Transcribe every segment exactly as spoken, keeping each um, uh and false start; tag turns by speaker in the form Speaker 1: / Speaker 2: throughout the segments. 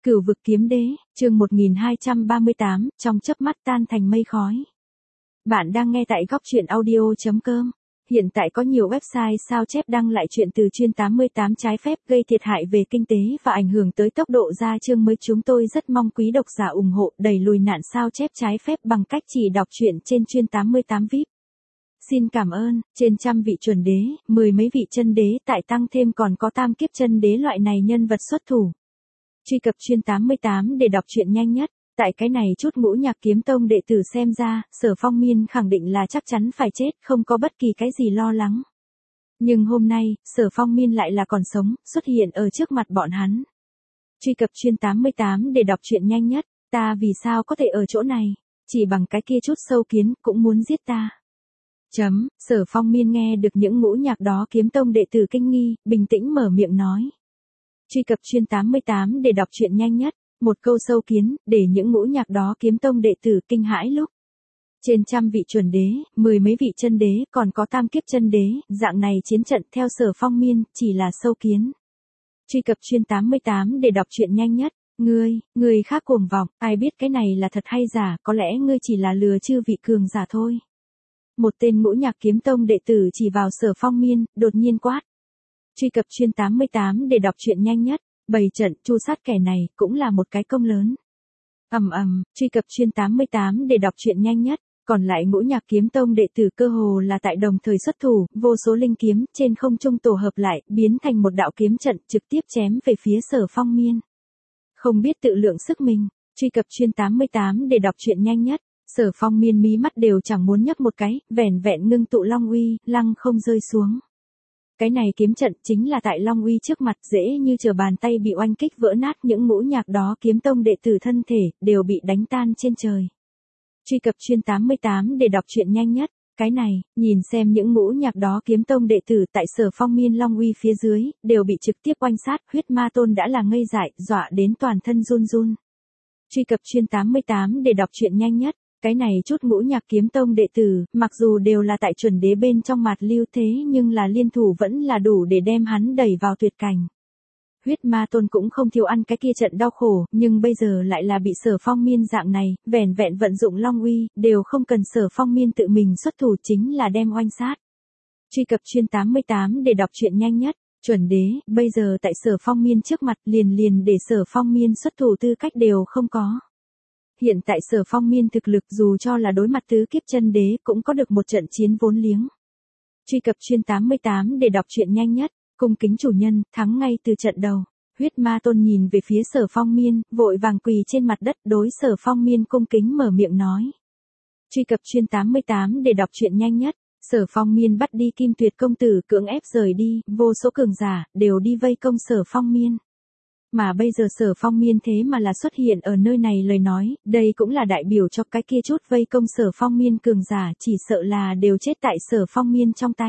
Speaker 1: Cửu vực kiếm đế, chương một nghìn hai trăm ba mươi tám, trong chớp mắt tan thành mây khói. Bạn đang nghe tại góc truyện audio chấm com. Hiện tại có nhiều website sao chép đăng lại chuyện từ chuyên tám mươi tám trái phép gây thiệt hại về kinh tế và ảnh hưởng tới tốc độ ra chương mới. Chúng tôi rất mong quý độc giả ủng hộ đẩy lùi nạn sao chép trái phép bằng cách chỉ đọc truyện trên chuyên tám mươi tám vi ai pi. Xin cảm ơn. Trên trăm vị chuẩn đế, mười mấy vị chân đế tại tăng thêm còn có tam kiếp chân đế loại này nhân vật xuất thủ. Truy cập chuyên tám mươi tám để đọc truyện nhanh nhất. Tại cái này chút ngũ nhạc kiếm tông đệ tử xem ra, Sở Phong Miên khẳng định là chắc chắn phải chết, không có bất kỳ cái gì lo lắng. Nhưng hôm nay, Sở Phong Miên lại là còn sống, xuất hiện ở trước mặt bọn hắn. Truy cập chuyên tám mươi tám để đọc truyện nhanh nhất. Ta vì sao có thể ở chỗ này? Chỉ bằng cái kia chút sâu kiến cũng muốn giết ta. Chấm, Sở Phong Miên nghe được những ngũ nhạc đó kiếm tông đệ tử kinh nghi, bình tĩnh mở miệng nói. Truy cập chuyên tám mươi tám để đọc truyện nhanh nhất. Một câu sâu kiến, để những ngũ nhạc đó kiếm tông đệ tử kinh hãi lúc. Trên trăm vị chuẩn đế, mười mấy vị chân đế, còn có tam kiếp chân đế, dạng này chiến trận theo Sở Phong Miên, chỉ là sâu kiến. Truy cập chuyên tám mươi tám để đọc truyện nhanh nhất. Ngươi, người khác cuồng vọng, ai biết cái này là thật hay giả, có lẽ ngươi chỉ là lừa chư vị cường giả thôi. Một tên ngũ nhạc kiếm tông đệ tử chỉ vào Sở Phong Miên, đột nhiên quát. Truy cập chuyên tám mươi tám để đọc truyện nhanh nhất. Bày trận tru sát kẻ này cũng là một cái công lớn. Ầm ầm, truy cập chuyên tám mươi tám để đọc truyện nhanh nhất. Còn lại ngũ nhạc kiếm tông đệ tử cơ hồ là tại đồng thời xuất thủ, vô số linh kiếm trên không trung tổ hợp lại, biến thành một đạo kiếm trận trực tiếp chém về phía Sở Phong Miên. Không biết tự lượng sức mình. Truy cập chuyên tám mươi tám để đọc truyện nhanh nhất. Sở Phong Miên mí mắt đều chẳng muốn nhấc một cái, vẻn vẹn ngưng tụ long uy, lăng không rơi xuống. Cái này kiếm trận chính là tại long uy trước mặt dễ như trở bàn tay bị oanh kích vỡ nát, những ngũ nhạc đó kiếm tông đệ tử thân thể đều bị đánh tan trên trời. Truy cập chuyên tám mươi tám để đọc truyện nhanh nhất. Cái này, nhìn xem những ngũ nhạc đó kiếm tông đệ tử tại Sở Phong Miên long uy phía dưới, đều bị trực tiếp oanh sát, huyết ma tôn đã là ngây dại, dọa đến toàn thân run run. Truy cập chuyên tám mươi tám để đọc truyện nhanh nhất. Cái này chút ngũ nhạc kiếm tông đệ tử, mặc dù đều là tại chuẩn đế bên trong mạt lưu thế nhưng là liên thủ vẫn là đủ để đem hắn đẩy vào tuyệt cảnh. Huyết ma tôn cũng không thiếu ăn cái kia trận đau khổ, nhưng bây giờ lại là bị Sở Phong Miên dạng này, vẻn vẹn vận dụng long uy, đều không cần Sở Phong Miên tự mình xuất thủ chính là đem oanh sát. Truy cập chuyên tám mươi tám để đọc truyện nhanh nhất. Chuẩn đế, bây giờ tại Sở Phong Miên trước mặt liền liền để Sở Phong Miên xuất thủ tư cách đều không có. Hiện tại Sở Phong Miên thực lực dù cho là đối mặt tứ kiếp chân đế cũng có được một trận chiến vốn liếng. Truy cập chuyên tám mươi tám để đọc truyện nhanh nhất. Cung kính chủ nhân, thắng ngay từ trận đầu. Huyết ma tôn nhìn về phía Sở Phong Miên, vội vàng quỳ trên mặt đất đối Sở Phong Miên cung kính mở miệng nói. Truy cập chuyên tám mươi tám để đọc truyện nhanh nhất. Sở Phong Miên bắt đi Kim Tuyệt công tử cưỡng ép rời đi, vô số cường giả đều đi vây công Sở Phong Miên. Mà bây giờ Sở Phong Miên thế mà là xuất hiện ở nơi này lời nói, đây cũng là đại biểu cho cái kia chút vây công Sở Phong Miên cường giả chỉ sợ là đều chết tại Sở Phong Miên trong tay.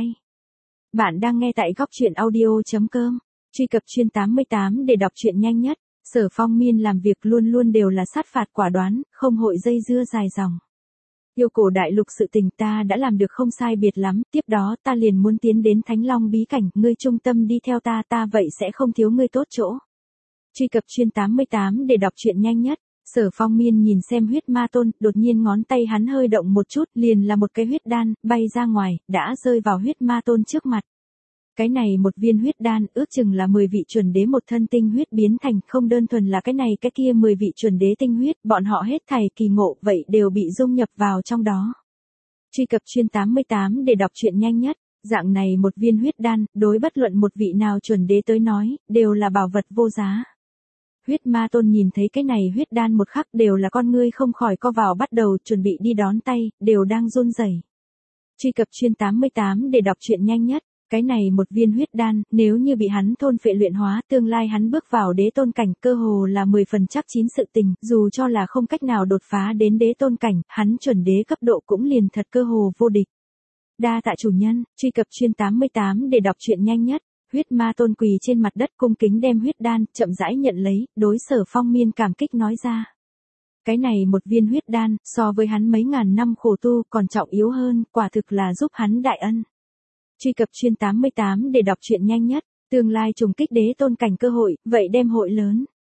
Speaker 1: Bạn đang nghe tại góc truyện audio chấm com. Truy cập chuyên tám mươi tám để đọc truyện nhanh nhất. Sở Phong Miên làm việc luôn luôn đều là sát phạt quả đoán, không hội dây dưa dài dòng. Yêu cổ đại lục sự tình ta đã làm được không sai biệt lắm, tiếp đó ta liền muốn tiến đến Thánh Long bí cảnh, ngươi trung tâm đi theo ta, ta vậy sẽ không thiếu ngươi tốt chỗ. Truy cập chuyên tám mươi tám để đọc truyện nhanh nhất. Sở Phong Miên nhìn xem huyết ma tôn, đột nhiên ngón tay hắn hơi động một chút, liền là một cái huyết đan, bay ra ngoài, đã rơi vào huyết ma tôn trước mặt. Cái này một viên huyết đan, ước chừng là mười vị chuẩn đế một thân tinh huyết biến thành, không đơn thuần là cái này cái kia mười vị chuẩn đế tinh huyết, bọn họ hết thảy kỳ ngộ, vậy đều bị dung nhập vào trong đó. Truy cập chuyên tám mươi tám để đọc truyện nhanh nhất. Dạng này một viên huyết đan, đối bất luận một vị nào chuẩn đế tới nói, đều là bảo vật vô giá. Huyết ma tôn nhìn thấy cái này huyết đan một khắc đều là con ngươi không khỏi co vào, bắt đầu chuẩn bị đi đón tay, đều đang run rẩy. Truy cập chuyên tám mươi tám để đọc truyện nhanh nhất. Cái này một viên huyết đan, nếu như bị hắn thôn phệ luyện hóa, tương lai hắn bước vào đế tôn cảnh cơ hồ là mười phần chắc chín sự tình, dù cho là không cách nào đột phá đến đế tôn cảnh, hắn chuẩn đế cấp độ cũng liền thật cơ hồ vô địch. Đa tạ chủ nhân. Truy cập chuyên tám mươi tám để đọc truyện nhanh nhất. Huyết ma tôn quỳ trên mặt đất cung kính đem huyết đan, chậm rãi nhận lấy, đối Sở Phong Miên cảm kích nói ra. Cái này một viên huyết đan, so với hắn mấy ngàn năm khổ tu còn trọng yếu hơn, quả thực là giúp hắn đại ân. Truy cập chuyên tám mươi tám để đọc truyện nhanh nhất. Tương lai trùng kích đế tôn cảnh cơ hội, vậy đem hội lớn.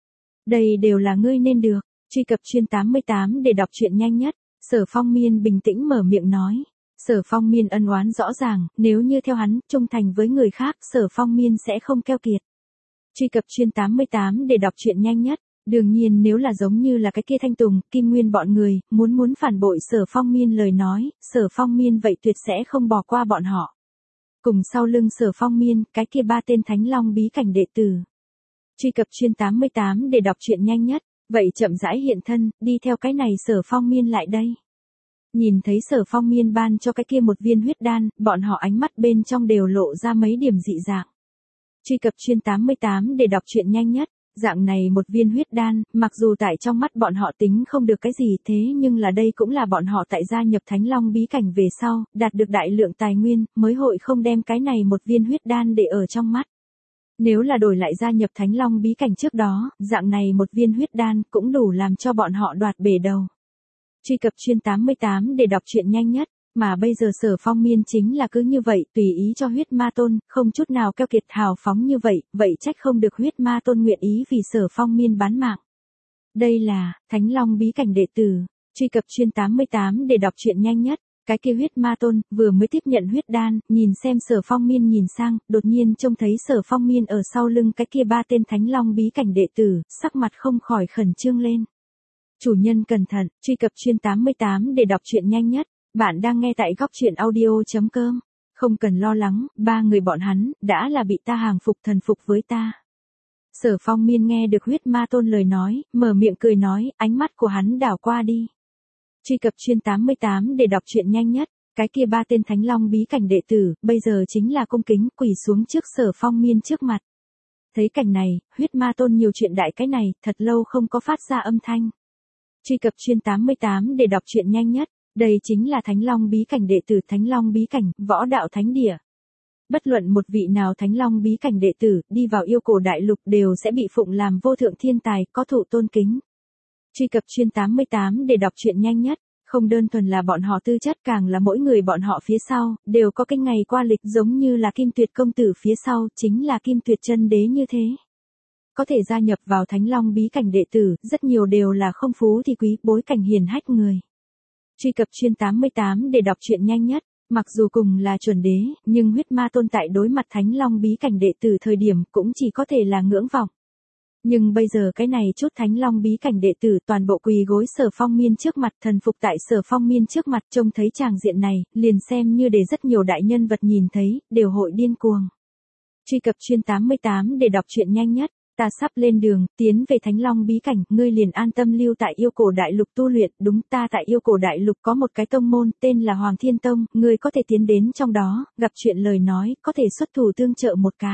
Speaker 1: Đây đều là ngươi nên được. Truy cập chuyên tám mươi tám để đọc truyện nhanh nhất. Sở Phong Miên bình tĩnh mở miệng nói. Sở Phong Miên ân oán rõ ràng, nếu như theo hắn, trung thành với người khác, Sở Phong Miên sẽ không keo kiệt. Truy cập chuyên tám mươi tám để đọc truyện nhanh nhất. Đương nhiên nếu là giống như là cái kia Thanh Tùng, Kim Nguyên bọn người, muốn muốn phản bội Sở Phong Miên lời nói, Sở Phong Miên vậy tuyệt sẽ không bỏ qua bọn họ. Cùng sau lưng Sở Phong Miên, cái kia ba tên Thánh Long bí cảnh đệ tử. Truy cập chuyên tám mươi tám để đọc truyện nhanh nhất. Vậy chậm rãi hiện thân, đi theo cái này Sở Phong Miên lại đây. Nhìn thấy Sở Phong Miên ban cho cái kia một viên huyết đan, bọn họ ánh mắt bên trong đều lộ ra mấy điểm dị dạng. Truy cập chuyên tám mươi tám để đọc truyện nhanh nhất. Dạng này một viên huyết đan, mặc dù tại trong mắt bọn họ tính không được cái gì thế nhưng là đây cũng là bọn họ tại gia nhập Thánh Long bí cảnh về sau, đạt được đại lượng tài nguyên, mới hội không đem cái này một viên huyết đan để ở trong mắt. Nếu là đổi lại gia nhập Thánh Long bí cảnh trước đó, dạng này một viên huyết đan cũng đủ làm cho bọn họ đoạt bể đầu. Truy cập chuyên tám mươi tám để đọc truyện nhanh nhất, mà bây giờ Sở Phong Miên chính là cứ như vậy tùy ý cho huyết ma tôn, không chút nào keo kiệt hào phóng như vậy, vậy trách không được huyết ma tôn nguyện ý vì Sở Phong Miên bán mạng. Đây là Thánh Long bí cảnh đệ tử. Truy cập chuyên tám mươi tám để đọc truyện nhanh nhất. Cái kia huyết ma tôn vừa mới tiếp nhận huyết đan, nhìn xem Sở Phong Miên nhìn sang, đột nhiên trông thấy Sở Phong Miên ở sau lưng cái kia ba tên Thánh Long bí cảnh đệ tử, sắc mặt không khỏi khẩn trương lên. Chủ nhân cẩn thận, truy cập chuyên tám mươi tám để đọc truyện nhanh nhất. Bạn đang nghe tại góc truyện audio chấm com. Không cần lo lắng, ba người bọn hắn đã là bị ta hàng phục thần phục với ta. Sở Phong Miên nghe được huyết ma tôn lời nói, mở miệng cười nói, ánh mắt của hắn đảo qua đi. Truy cập chuyên tám mươi tám để đọc truyện nhanh nhất. Cái kia ba tên Thánh Long bí cảnh đệ tử, bây giờ chính là cung kính quỳ xuống trước Sở Phong Miên trước mặt. Thấy cảnh này, huyết ma tôn nhiều chuyện đại cái này, thật lâu không có phát ra âm thanh. Truy cập chuyên tám mươi tám để đọc truyện nhanh nhất. Đây chính là Thánh Long bí cảnh đệ tử Thánh Long bí cảnh, võ đạo thánh địa. Bất luận một vị nào Thánh Long bí cảnh đệ tử, đi vào yêu cổ đại lục đều sẽ bị phụng làm vô thượng thiên tài, có thụ tôn kính. Truy cập chuyên tám mươi tám để đọc truyện nhanh nhất, không đơn thuần là bọn họ tư chất càng là mỗi người bọn họ phía sau, đều có cái ngày qua lịch giống như là Kim Tuyệt công tử phía sau, chính là Kim Tuyệt chân đế như thế. Có thể gia nhập vào Thánh Long bí cảnh đệ tử, rất nhiều đều là không phú thì quý, bối cảnh hiền hách người. Truy cập chuyên tám mươi tám để đọc truyện nhanh nhất, mặc dù cùng là chuẩn đế, nhưng huyết ma tôn tại đối mặt Thánh Long bí cảnh đệ tử thời điểm cũng chỉ có thể là ngưỡng vọng. Nhưng bây giờ cái này chút Thánh Long bí cảnh đệ tử toàn bộ quỳ gối Sở Phong Miên trước mặt, thần phục tại Sở Phong Miên trước mặt, trông thấy tràng diện này, liền xem như để rất nhiều đại nhân vật nhìn thấy, đều hội điên cuồng. Truy cập chuyên tám mươi tám để đọc truyện nhanh nhất. Ta sắp lên đường, tiến về Thánh Long bí cảnh, ngươi liền an tâm lưu tại yêu cổ đại lục tu luyện, đúng ta tại yêu cổ đại lục có một cái tông môn, tên là Hoàng Thiên Tông, ngươi có thể tiến đến trong đó, gặp chuyện lời nói, có thể xuất thủ tương trợ một cái.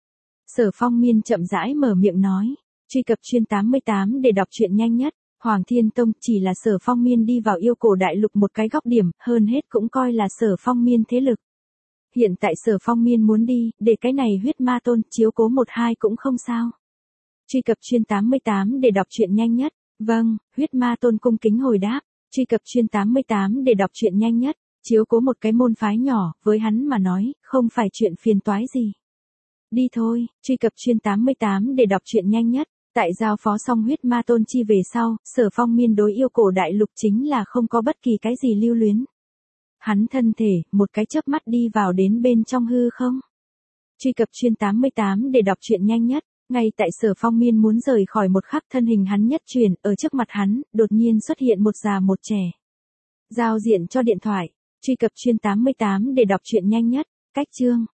Speaker 1: Sở Phong Miên chậm rãi mở miệng nói, truy cập chuyên tám mươi tám để đọc truyện nhanh nhất, Hoàng Thiên Tông chỉ là Sở Phong Miên đi vào yêu cổ đại lục một cái góc điểm, hơn hết cũng coi là Sở Phong Miên thế lực. Hiện tại Sở Phong Miên muốn đi, để cái này huyết ma tôn chiếu cố một hai cũng không sao. Truy cập chuyên tám mươi tám để đọc truyện nhanh nhất. Vâng, huyết ma tôn cung kính hồi đáp. Truy cập chuyên tám mươi tám để đọc truyện nhanh nhất. Chiếu cố một cái môn phái nhỏ, với hắn mà nói, không phải chuyện phiền toái gì. Đi thôi, truy cập chuyên tám mươi tám để đọc truyện nhanh nhất. Tại giao phó xong huyết ma tôn chi về sau, Sở Phong Miên đối yêu cổ đại lục chính là không có bất kỳ cái gì lưu luyến. Hắn thân thể, một cái chớp mắt đi vào đến bên trong hư không. Truy cập chuyên tám mươi tám để đọc truyện nhanh nhất. Ngay tại Sở Phong Miên muốn rời khỏi một khắc thân hình hắn nhất chuyển, ở trước mặt hắn, đột nhiên xuất hiện một già một trẻ. Giao diện cho điện thoại. Truy cập chuyên tám mươi tám để đọc truyện nhanh nhất. Cách chương.